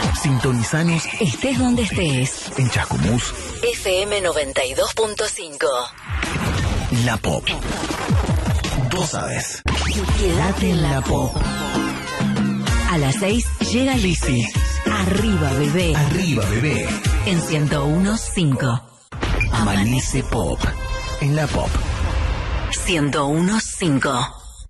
Sintonizanos estés donde estés. En Chascomús FM 92.5. La Pop. Vos sabés. Quédate en la Pop. A las 6 llega Lizzy. Arriba, bebé. Arriba, bebé. En 101.5. Amanece Pop. En la Pop. 101.5.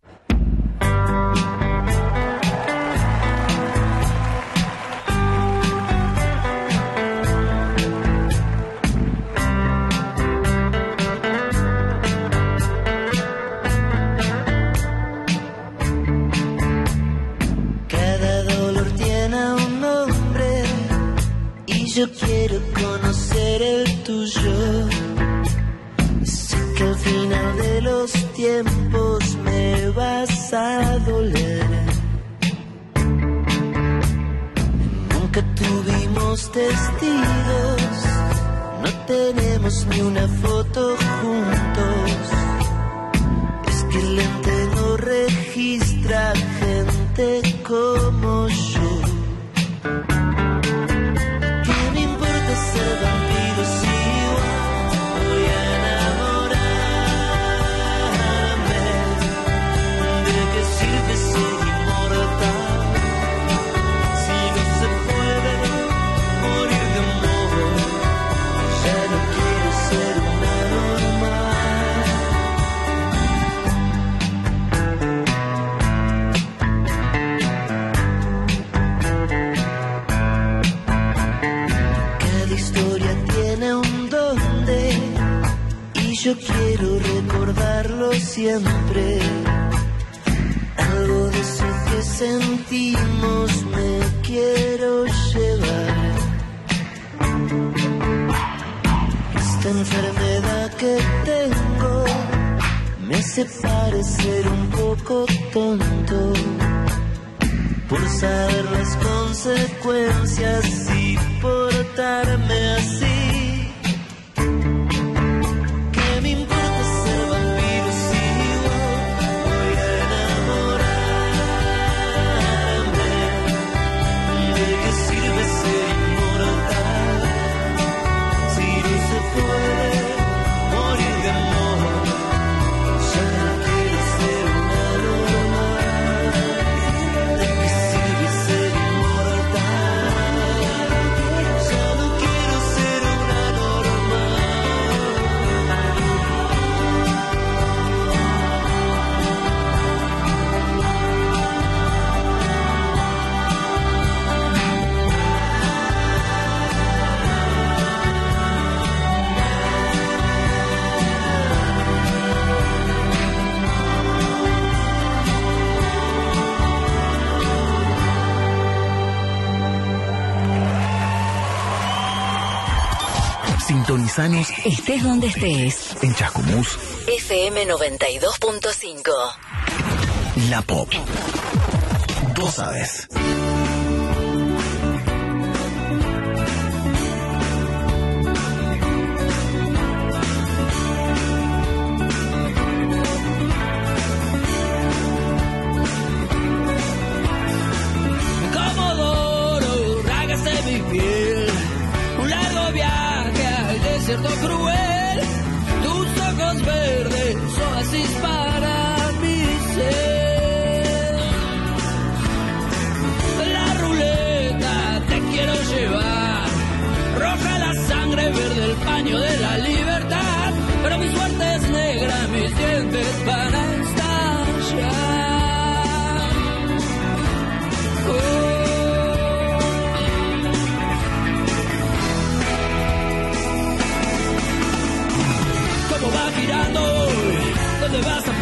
Yo quiero conocer el tuyo. Sé que al final de los tiempos me vas a doler. Nunca tuvimos testigos, no tenemos ni una foto juntos. Es que el ente no registra gente como yo. Ser vampiro si voy a enamorarme. ¿De qué sirve ser inmortal si no se puede morir de amor? Ya no quiero ser una yo quiero recordarlo siempre. Algo de eso que sentimos me quiero llevar. Esta enfermedad que tengo me hace parecer un poco tonto por saber las consecuencias y portarme así. Sintonizanos estés donde estés. En Chascomús FM 92.5. La Pop. Vos sabés. Comodoro, rágase mi piel. Un largo viaje al desierto cruel, tus ojos verdes, oasis para mi ser. La ruleta te quiero llevar, roja la sangre, verde el paño de la libertad, pero mi suerte es negra, mis dientes van a estallar. ¿Cómo va girando? ¿Dónde vas a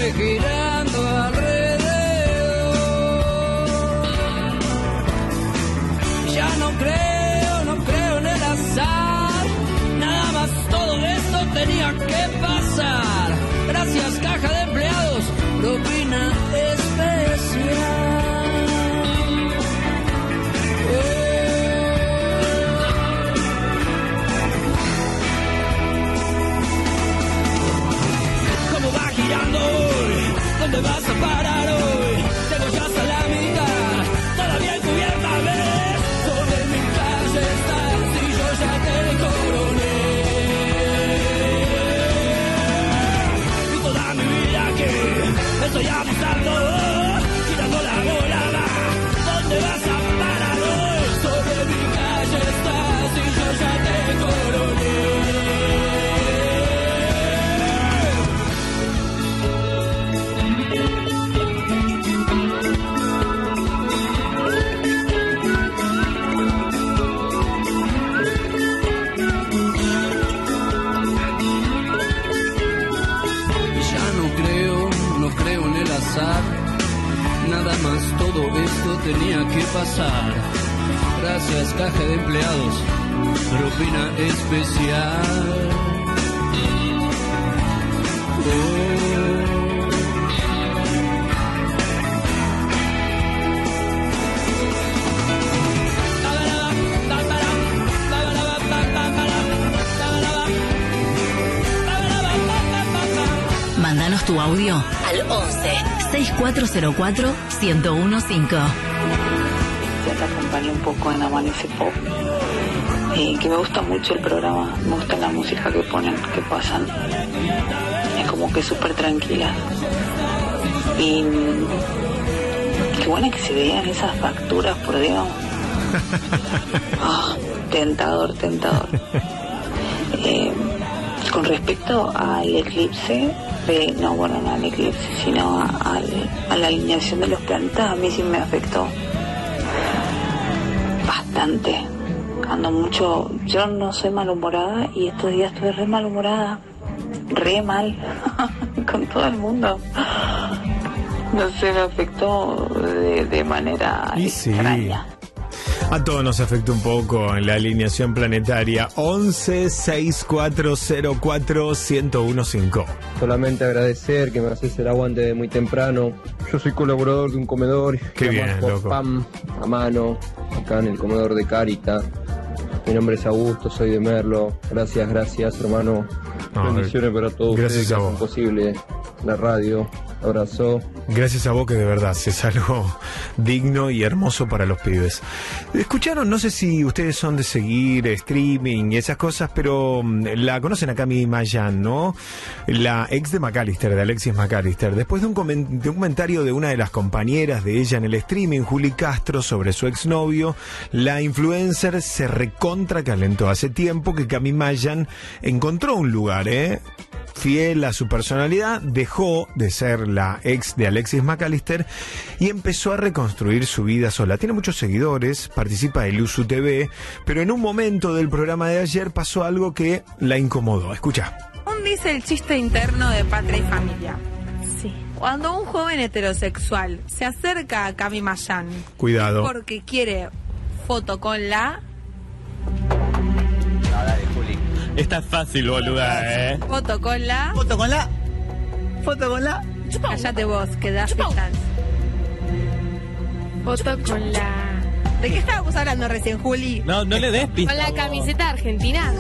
sigue girando alrededor. Ya no creo en el azar. Nada más todo esto tenía que pasar. Gracias, caja de empleados, propina especial. ¿Dónde vas a parar hoy? Tengo ya hasta la mitad, todavía encubierta, ¿ves? Sobre mi calle estás y yo ya te coroné. Y toda mi vida que estoy abusando, quitando la bola, ¿dónde vas a parar hoy? Sobre mi calle estás y yo ya te coroné. Nada más todo esto tenía que pasar. Gracias, caja de empleados, propina especial. Mándanos tu audio al 11-6404-1015. Ya te acompañé un poco en Amanece Pop, que me gusta mucho el programa, me gusta la música que ponen, que pasan, es como que súper tranquila. Y qué bueno que se vean esas facturas, por Dios. Oh, tentador. Con respecto al eclipse, no al eclipse, sino a la alineación de los planetas, a mí sí me afectó bastante. Ando mucho, yo no soy malhumorada y estos días estuve re malhumorada, re mal, con todo el mundo. No sé, me afectó de manera extraña. A todos nos afecta un poco en la alineación planetaria. 11-6404-1015. Solamente agradecer que me haces el aguante de muy temprano. Yo soy colaborador de un comedor. Qué bien, loco. Pam a mano, acá en el comedor de Carita. Mi nombre es Augusto, soy de Merlo. Gracias, hermano. Bendiciones para todos. Gracias ustedes, a vos. Imposible la radio. Abrazo. Gracias a vos, que de verdad es algo digno y hermoso para los pibes. Escucharon, no sé si ustedes son de seguir streaming y esas cosas, pero la conocen a Cami Mayan, ¿no? La ex de McAllister, de Alexis McAllister. Después de un comentario de una de las compañeras de ella en el streaming, Juli Castro, sobre su exnovio, la influencer se recontra calentó. Hace tiempo que Cami Mayan encontró un lugar, fiel a su personalidad, dejó de ser la ex de Alexis McAllister y empezó a reconstruir su vida sola. Tiene muchos seguidores, participa de Luzu TV, pero en un momento del programa de ayer pasó algo que la incomodó. Escucha. Dice el chiste interno de Patria y Familia. Sí. Cuando un joven heterosexual se acerca a Cami Mayan, cuidado, porque quiere foto con la... Esta es fácil, boluda, Foto con la... Cállate vos, que das pistas. Foto con la... ¿De qué estábamos hablando recién, Juli? No le des pistas. Con la camiseta argentina.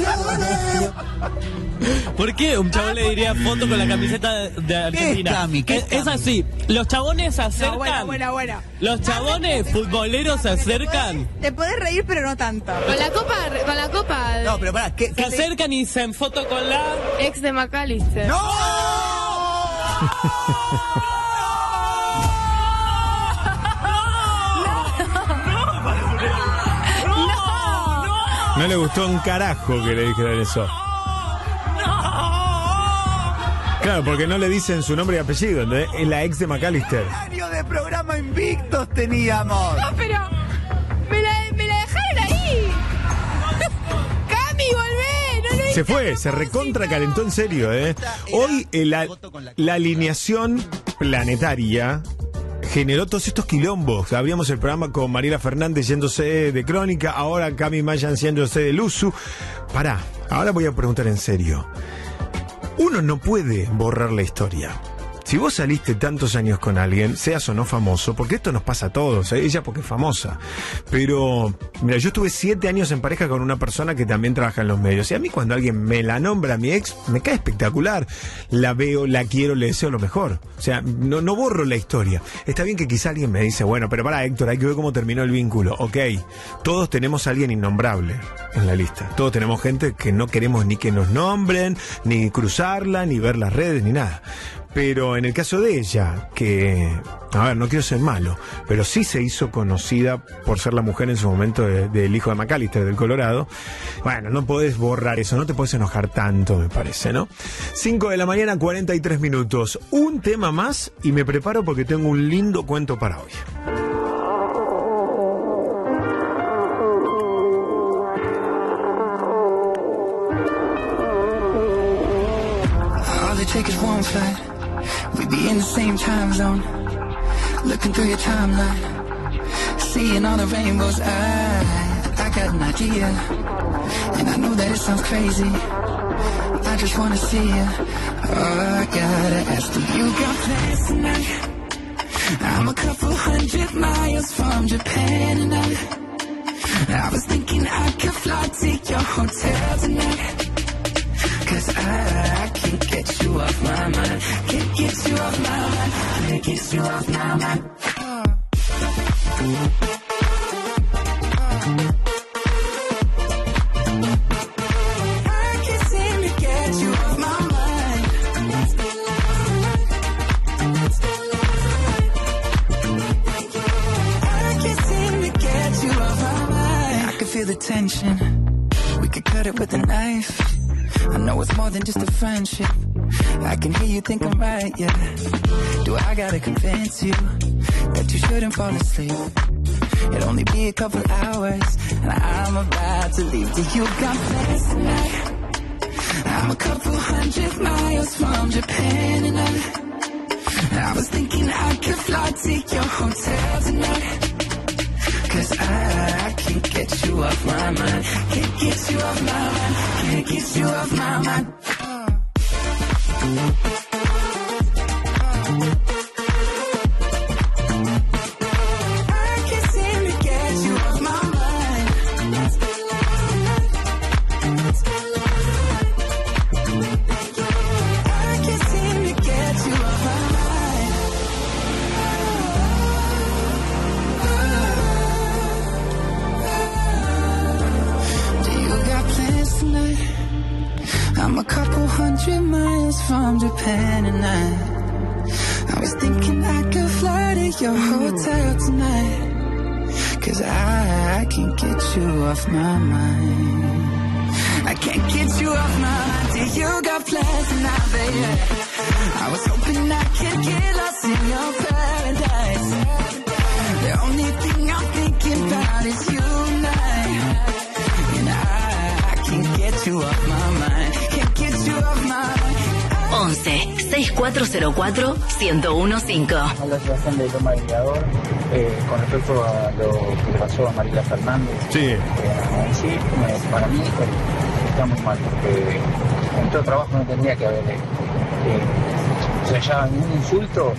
¿Por qué un chabón le diría foto con la camiseta de Argentina? Es así, los chabones se acercan. No, bueno. Los chabones futboleros se acercan. Te podés reír, pero no tanto. Con la copa. No, pero pará, ¿qué se acercan y se foto con la ex de McAllister. ¡No! No le gustó un carajo que le dijeran eso. Claro, porque no le dicen su nombre y apellido, ¿entendés? Es la ex de McAllister. Año de programa invictos teníamos. No, pero me la dejaron ahí. Cami, volvé, no lo Se fue, se recontra calentó en serio, ¿eh? Hoy la alineación planetaria generó todos estos quilombos. Habíamos el programa con Mariela Fernández yéndose de Crónica, ahora Cami Mayan yéndose de Luzu. Pará, ahora voy a preguntar en serio. Uno no puede borrar la historia. Si vos saliste tantos años con alguien, seas o no famoso, porque esto nos pasa a todos, ella porque es famosa, pero mira, yo estuve 7 años en pareja con una persona que también trabaja en los medios, y a mí cuando alguien me la nombra a mi ex, me cae espectacular, la veo, la quiero, le deseo lo mejor, o sea, no borro la historia. Está bien que quizá alguien me dice, bueno, pero pará, Héctor, hay que ver cómo terminó el vínculo. Ok, todos tenemos a alguien innombrable en la lista, todos tenemos gente que no queremos ni que nos nombren, ni cruzarla, ni ver las redes, ni nada. Pero en el caso de ella, que, a ver, no quiero ser malo, pero sí se hizo conocida por ser la mujer en su momento del hijo de McAllister, del Colorado. Bueno, no podés borrar eso, no te podés enojar tanto, me parece, ¿no? 5 de la mañana, 43 minutos. Un tema más y me preparo porque tengo un lindo cuento para hoy. We be in the same time zone, looking through your timeline, seeing all the rainbows. I got an idea, and I know that it sounds crazy. I just wanna see you. Oh, I gotta ask, do you got plans tonight? I'm a couple 100 miles from Japan, and I was thinking I could fly to your hotel tonight. 'Cause I can't get you off my mind. Can't get you off my mind. Can't get you off my mind. I can't seem to get you off my mind. I can't seem to get you off my mind. I can feel the tension. We could cut it with a knife. I know it's more than just a friendship. I can hear you think I'm right, yeah. Do I gotta convince you that you shouldn't fall asleep? It'll only be a couple hours, and I'm about to leave. Do you got plans tonight? I'm a couple 100 miles from Japan, and I was thinking I could fly to your hotel tonight. 'Cause I can't get you off my mind. Can't get you off my mind. Can't get you off my mind. I can't seem to get you off my mind. I can't seem to get you off my mind. Tonight, I'm a couple 100 miles from Japan, and I was thinking I could fly to your hotel tonight. 'Cause I can't get you off my mind. I can't get you off my mind. Do you got plans tonight, baby? I was hoping I could get lost in your paradise. The only thing I'm thinking about is you tonight. And I can't get you off my mind. Can't get you off my mind. 11 6404 1015. La situación de Loma del Mirador, con respecto a lo que le pasó a Mariela Fernández. Sí. Para mí está muy mal, porque en todo trabajo no tendría que haber. O sea, ya un insulto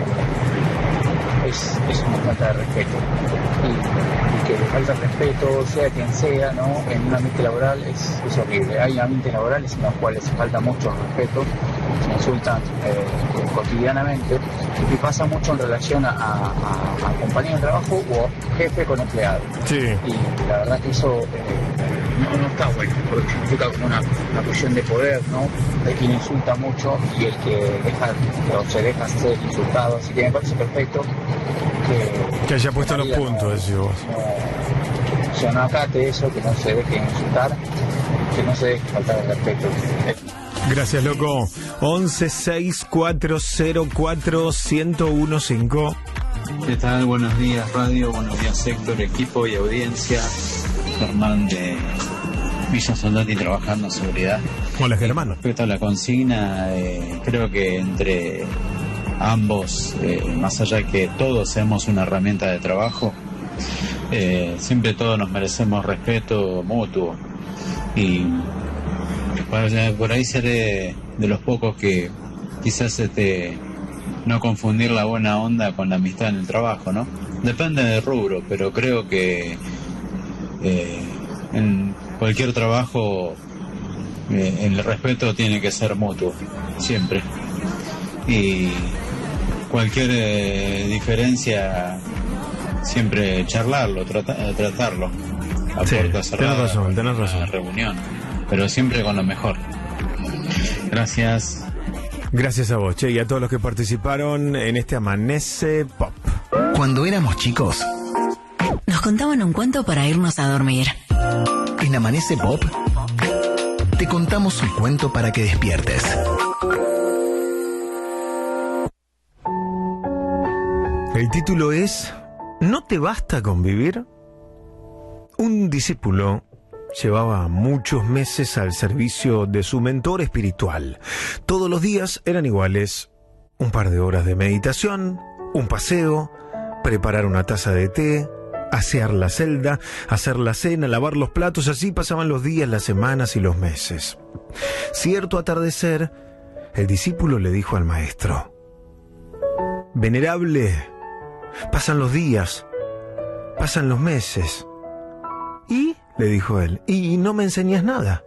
es una falta de respeto. Y que le falta respeto, sea quien sea, ¿no? En un ambiente laboral es horrible. Hay ambientes laborales en los cuales falta mucho respeto, se insultan cotidianamente, y pasa mucho en relación a compañero de trabajo o jefe con empleado. Sí. Y la verdad que eso no está bueno, porque significa como una cuestión de poder, ¿no? De quien insulta mucho y el que se deja ser insultado. Así que me parece perfecto que haya puesto los puntos, decís vos. O sea, no acate eso, que no se deje insultar, que no se deje faltar el respeto. Gracias, loco. 11 6404 1015. ¿Qué tal? Buenos días, radio. Buenos días, Héctor, equipo y audiencia. Germán de Villa Soldati trabajando en seguridad. Hola, Germán. Respecto a la consigna, creo que entre ambos, más allá de que todos seamos una herramienta de trabajo, siempre todos nos merecemos respeto mutuo. Y por ahí seré de los pocos que quizás no confundir la buena onda con la amistad en el trabajo, ¿no? Depende del rubro, pero creo que en cualquier trabajo el respeto tiene que ser mutuo, siempre. Y cualquier diferencia, siempre charlarlo, tratarlo. A puerta cerrada, tenés razón. Reunión, pero siempre con lo mejor. Gracias. Gracias a vos, Che, y a todos los que participaron en este Amanece Pop. Cuando éramos chicos, nos contaban un cuento para irnos a dormir. En Amanece Pop, te contamos un cuento para que despiertes. El título es ¿No te basta con vivir? Un discípulo llevaba muchos meses al servicio de su mentor espiritual. Todos los días eran iguales. Un par de horas de meditación, un paseo, preparar una taza de té, asear la celda, hacer la cena, lavar los platos. Así pasaban los días, las semanas y los meses. Cierto atardecer, el discípulo le dijo al maestro: Venerable, pasan los días, pasan los meses. ¿Y? Le dijo él, ¿y no me enseñas nada?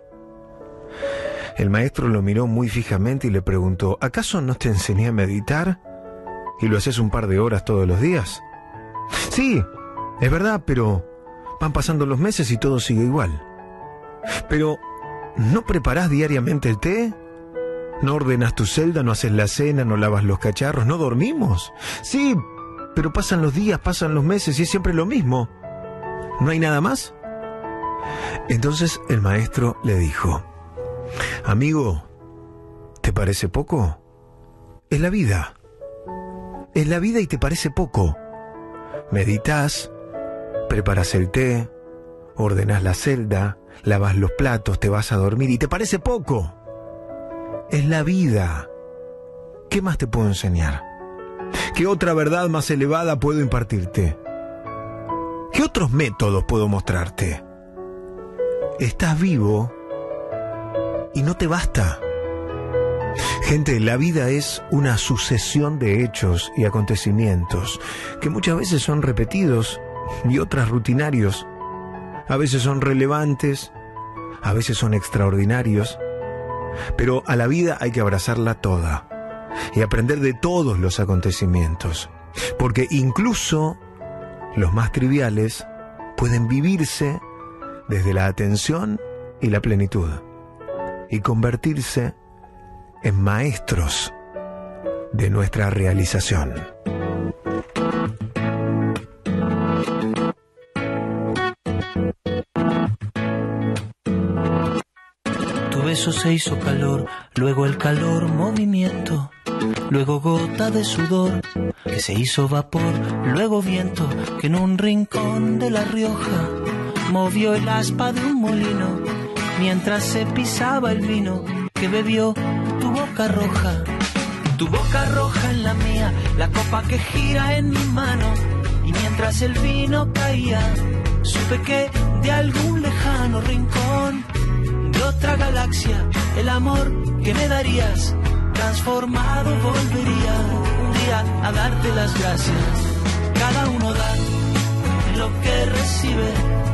El maestro lo miró muy fijamente y le preguntó: ¿acaso no te enseñé a meditar? ¿Y lo haces un par de horas todos los días? Sí, es verdad, pero van pasando los meses y todo sigue igual. Pero, ¿no preparás diariamente el té? ¿No ordenas tu celda, no haces la cena, no lavas los cacharros, no dormimos? Sí, pero pasan los días, pasan los meses y es siempre lo mismo. ¿No hay nada más? Entonces el maestro le dijo: amigo, ¿te parece poco? Es la vida. Es la vida y te parece poco. Meditas, preparas el té, ordenas la celda, lavas los platos, te vas a dormir y te parece poco. Es la vida. ¿Qué más te puedo enseñar? ¿Qué otra verdad más elevada puedo impartirte? ¿Qué otros métodos puedo mostrarte? Estás vivo y no te basta. Gente, la vida es una sucesión de hechos y acontecimientos que muchas veces son repetidos y otras rutinarios. A veces son relevantes, a veces son extraordinarios, pero a la vida hay que abrazarla toda y aprender de todos los acontecimientos, porque incluso los más triviales pueden vivirse desde la atención y la plenitud y convertirse en maestros de nuestra realización. Tu beso se hizo calor, luego el calor movimiento, luego gota de sudor que se hizo vapor, luego viento que en un rincón de La Rioja movió el aspa de un molino mientras se pisaba el vino que bebió tu boca roja en la mía, la copa que gira en mi mano, y mientras el vino caía supe que de algún lejano rincón de otra galaxia el amor que me darías transformado volvería un día a darte las gracias. Cada uno da lo que recibe,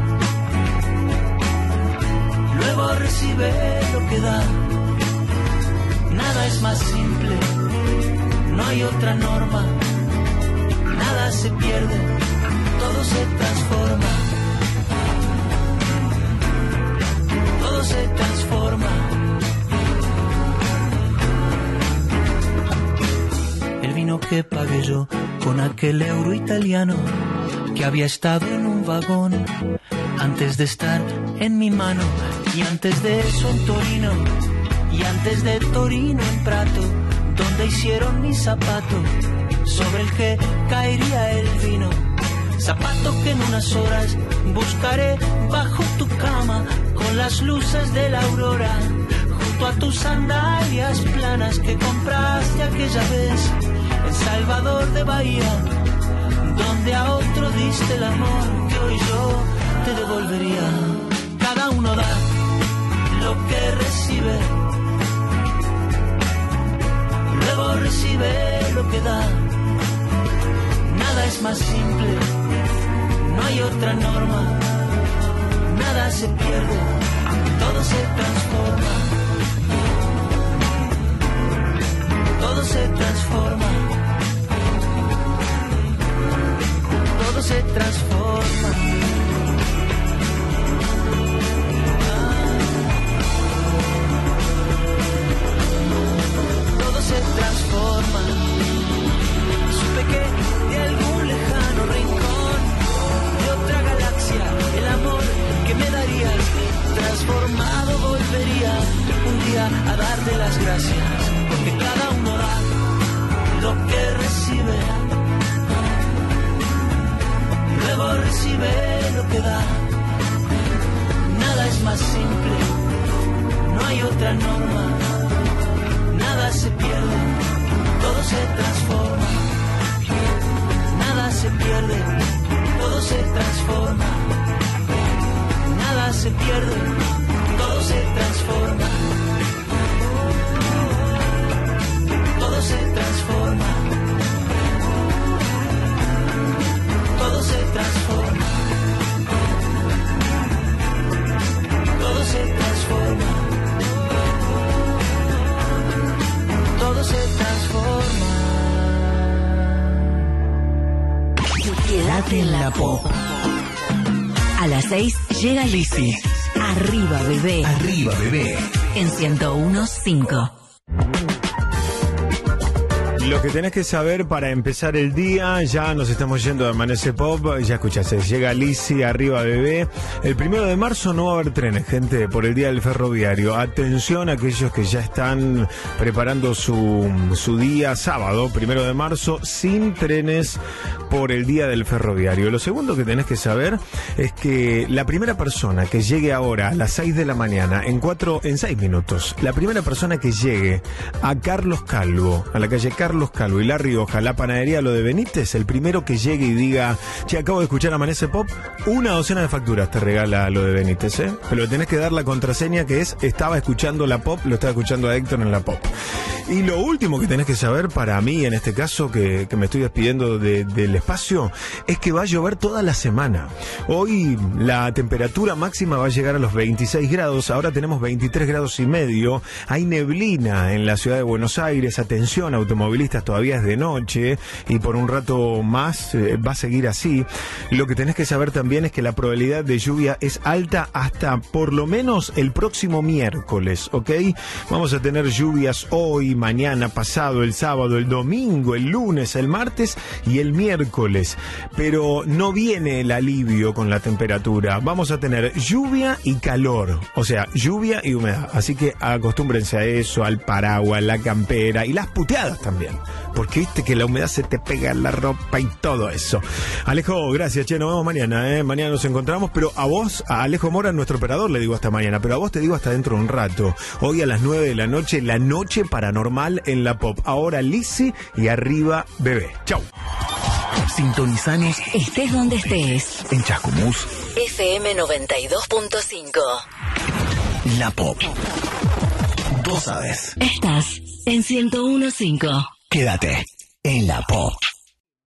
luego recibe lo que da. Nada es más simple, no hay otra norma, nada se pierde, todo se transforma, todo se transforma. El vino que pagué yo con aquel euro italiano que había estado en un vagón antes de estar en mi mano, y antes de eso en Torino, y antes de Torino en Prato, donde hicieron mi zapato sobre el que caería el vino. zapato que en unas horas buscaré bajo tu cama con las luces de la aurora, junto a tus sandalias planas que compraste aquella vez en Salvador de Bahía, donde a otro diste el amor que hoy yo te devolvería. Cada uno da lo que recibe, luego recibe lo que da. Nada es más simple, no hay otra norma. Nada se pierde, todo se transforma. Todo se transforma. Todo se transforma. Todo se transforma. Supe que de algún lejano rincón de otra galaxia el amor que me darías transformado volvería un día a darte las gracias, porque cada uno da lo que recibe, luego recibe lo que da. Nada es más simple, no hay otra norma. Nada se pierde, todo se transforma. Nada se pierde, todo se transforma. Nada se pierde, todo se transforma. Todo se transforma. Todo se transforma. Todo se transforma. Todo se transforma. Quédate en la pop. A las 6 llega Lizzy. Arriba, bebé. Arriba, bebé. En 101.5. Lo que tenés que saber para empezar el día, ya nos estamos yendo de Amanece Pop, ya escuchaste, llega Lizzy, Arriba Bebé. El 1 de marzo no va a haber trenes, gente, por el día del ferroviario. Atención a aquellos que ya están preparando su día sábado, 1 de marzo, sin trenes por el día del ferroviario. Lo segundo que tenés que saber es que la primera persona que llegue ahora a las 6 de la mañana, en 6 minutos, la primera persona que llegue a Carlos Calvo, a la calle Carlos Calvo y La Rioja, la panadería Lo de Benítez, el primero que llegue y diga, che, acabo de escuchar Amanece Pop, una docena de facturas te regala Lo de Benítez, ¿eh? Pero tenés que dar la contraseña que es, estaba escuchando la Pop, lo estaba escuchando a Héctor en la Pop. Y lo último que tenés que saber, para mí en este caso, que me estoy despidiendo del espacio, es que va a llover toda la semana. Hoy la temperatura máxima va a llegar a los 26 grados, ahora tenemos 23 grados y medio, hay neblina en la ciudad de Buenos Aires, atención automovilistas, todavía es de noche y por un rato más va a seguir así. Lo que tenés que saber también es que la probabilidad de lluvia es alta hasta por lo menos el próximo miércoles, ¿ok? Vamos a tener lluvias hoy, mañana, pasado, el sábado, el domingo, el lunes, el martes y el miércoles, pero no viene el alivio con la temperatura. Vamos a tener lluvia y calor, o sea, lluvia y humedad, así que acostúmbrense a eso, al paraguas, la campera y las puteadas también, porque viste que la humedad se te pega en la ropa y todo eso. Alejo, gracias, che, nos vemos mañana, mañana nos encontramos, pero a vos, a Alejo Mora, nuestro operador, le digo hasta mañana, pero a vos te digo hasta dentro de un rato. Hoy a las 9 de la noche, la noche paranormal en la Pop. Ahora Lizzy y Arriba Bebé. Chau. Sintonizanos, estés donde estés, en Chascomús, FM 92.5. La Pop. Vos sabés. Estás en 101.5. Quédate en la Pop.